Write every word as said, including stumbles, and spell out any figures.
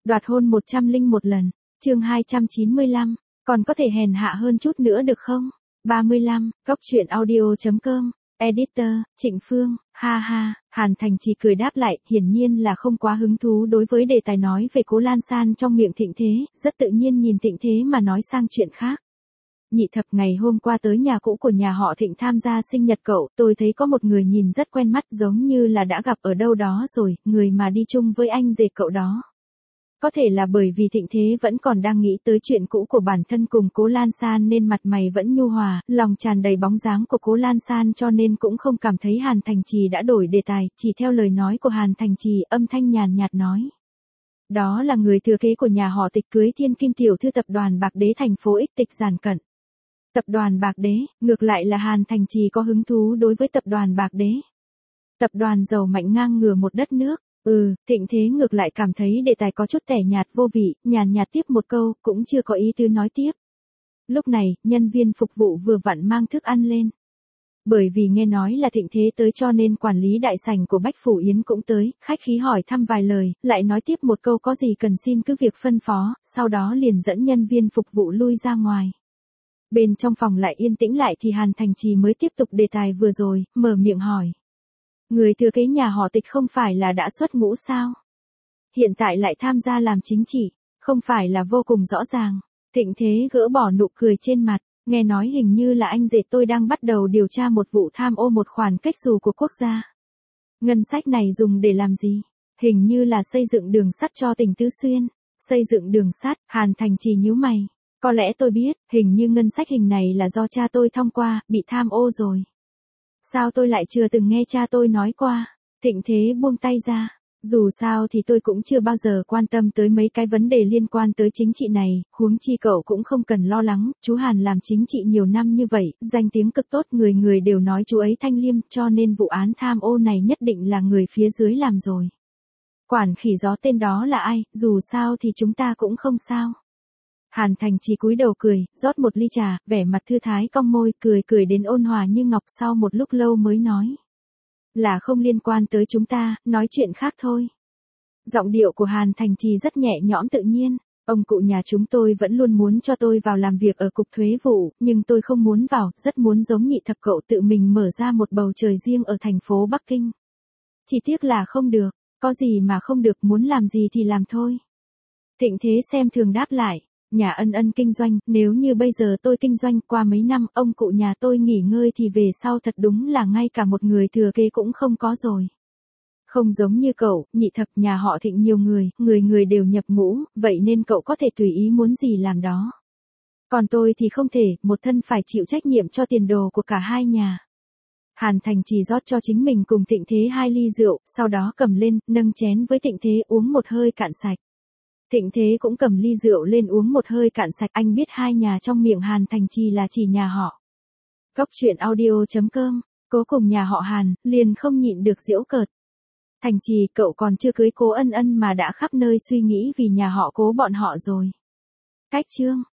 Đoạt hôn một trăm lẻ một lần. Chương hai trăm chín mươi lăm, còn có thể hèn hạ hơn chút nữa được không? ba mươi lăm, góc truyện audio chấm com. Editor, Trịnh Phương, ha ha, Hàn Thành Trì cười đáp lại, hiển nhiên là không quá hứng thú đối với đề tài nói về Cố Lan San trong miệng Thịnh Thế, rất tự nhiên nhìn Thịnh Thế mà nói sang chuyện khác. Nhị thập ngày hôm qua tới nhà cũ của nhà họ Thịnh tham gia sinh nhật cậu, tôi thấy có một người nhìn rất quen mắt giống như là đã gặp ở đâu đó rồi, người mà đi chung với anh rể cậu đó. Có thể là bởi vì Thịnh Thế vẫn còn đang nghĩ tới chuyện cũ của bản thân cùng Cố Lan San nên mặt mày vẫn nhu hòa, lòng tràn đầy bóng dáng của Cố Lan San cho nên cũng không cảm thấy Hàn Thành Trì đã đổi đề tài, chỉ theo lời nói của Hàn Thành Trì âm thanh nhàn nhạt nói. Đó là người thừa kế của nhà họ Tịch cưới thiên kim tiểu thư tập đoàn Bạc Đế thành phố X Tịch Giản Cận. Tập đoàn Bạc Đế, ngược lại là Hàn Thành Trì có hứng thú đối với tập đoàn Bạc Đế. Tập đoàn giàu mạnh ngang ngửa một đất nước. Ừ, Thịnh Thế ngược lại cảm thấy đề tài có chút tẻ nhạt vô vị, nhàn nhạt tiếp một câu, cũng chưa có ý tứ nói tiếp. Lúc này, nhân viên phục vụ vừa vặn mang thức ăn lên. Bởi vì nghe nói là Thịnh Thế tới cho nên quản lý đại sảnh của Bách Phủ Yến cũng tới, khách khí hỏi thăm vài lời, lại nói tiếp một câu có gì cần xin cứ việc phân phó, sau đó liền dẫn nhân viên phục vụ lui ra ngoài. Bên trong phòng lại yên tĩnh lại thì Hàn Thành Trì mới tiếp tục đề tài vừa rồi, mở miệng hỏi. Người thừa kế nhà họ Tịch không phải là đã xuất ngũ sao? Hiện tại lại tham gia làm chính trị, không phải là vô cùng rõ ràng. Thịnh Thế gỡ bỏ nụ cười trên mặt, nghe nói hình như là anh rể tôi đang bắt đầu điều tra một vụ tham ô một khoản cách xù của quốc gia. Ngân sách này dùng để làm gì? Hình như là xây dựng đường sắt cho tỉnh Tứ Xuyên. Xây dựng đường sắt, Hàn Thành Trì nhíu mày. Có lẽ tôi biết, hình như ngân sách hình này là do cha tôi thông qua, bị tham ô rồi. Sao tôi lại chưa từng nghe cha tôi nói qua? Thịnh Thế buông tay ra. Dù sao thì tôi cũng chưa bao giờ quan tâm tới mấy cái vấn đề liên quan tới chính trị này, huống chi cậu cũng không cần lo lắng, chú Hàn làm chính trị nhiều năm như vậy, danh tiếng cực tốt, người người đều nói chú ấy thanh liêm, cho nên vụ án tham ô này nhất định là người phía dưới làm rồi. Quản khỉ gió tên đó là ai, dù sao thì chúng ta cũng không sao. Hàn Thành Trì cúi đầu cười, rót một ly trà, vẻ mặt thư thái cong môi, cười cười đến ôn hòa như ngọc, sau một lúc lâu mới nói. Là không liên quan tới chúng ta, nói chuyện khác thôi. Giọng điệu của Hàn Thành Trì rất nhẹ nhõm tự nhiên. Ông cụ nhà chúng tôi vẫn luôn muốn cho tôi vào làm việc ở cục thuế vụ, nhưng tôi không muốn vào, rất muốn giống nhị thập cậu tự mình mở ra một bầu trời riêng ở thành phố Bắc Kinh. Chỉ tiếc là không được, có gì mà không được, muốn làm gì thì làm thôi. Thịnh Thế xem thường đáp lại. Nhà ân ân kinh doanh, nếu như bây giờ tôi kinh doanh qua mấy năm, ông cụ nhà tôi nghỉ ngơi thì về sau thật đúng là ngay cả một người thừa kế cũng không có rồi. Không giống như cậu, nhị thập nhà họ Thịnh nhiều người, người người đều nhập ngũ, vậy nên cậu có thể tùy ý muốn gì làm đó. Còn tôi thì không thể, một thân phải chịu trách nhiệm cho tiền đồ của cả hai nhà. Hàn Thành Trì rót cho chính mình cùng Thịnh Thế hai ly rượu, sau đó cầm lên, nâng chén với Thịnh Thế uống một hơi cạn sạch. Thịnh Thế cũng cầm ly rượu lên uống một hơi cạn sạch, anh biết hai nhà trong miệng Hàn Thành Trì là chỉ nhà họ. Góc truyện audio chấm com, Cố cùng nhà họ Hàn, liền không nhịn được giễu cợt. Thành Trì, cậu còn chưa cưới Cố Ân Ân mà đã khắp nơi suy nghĩ vì nhà họ Cố bọn họ rồi. Cách chương.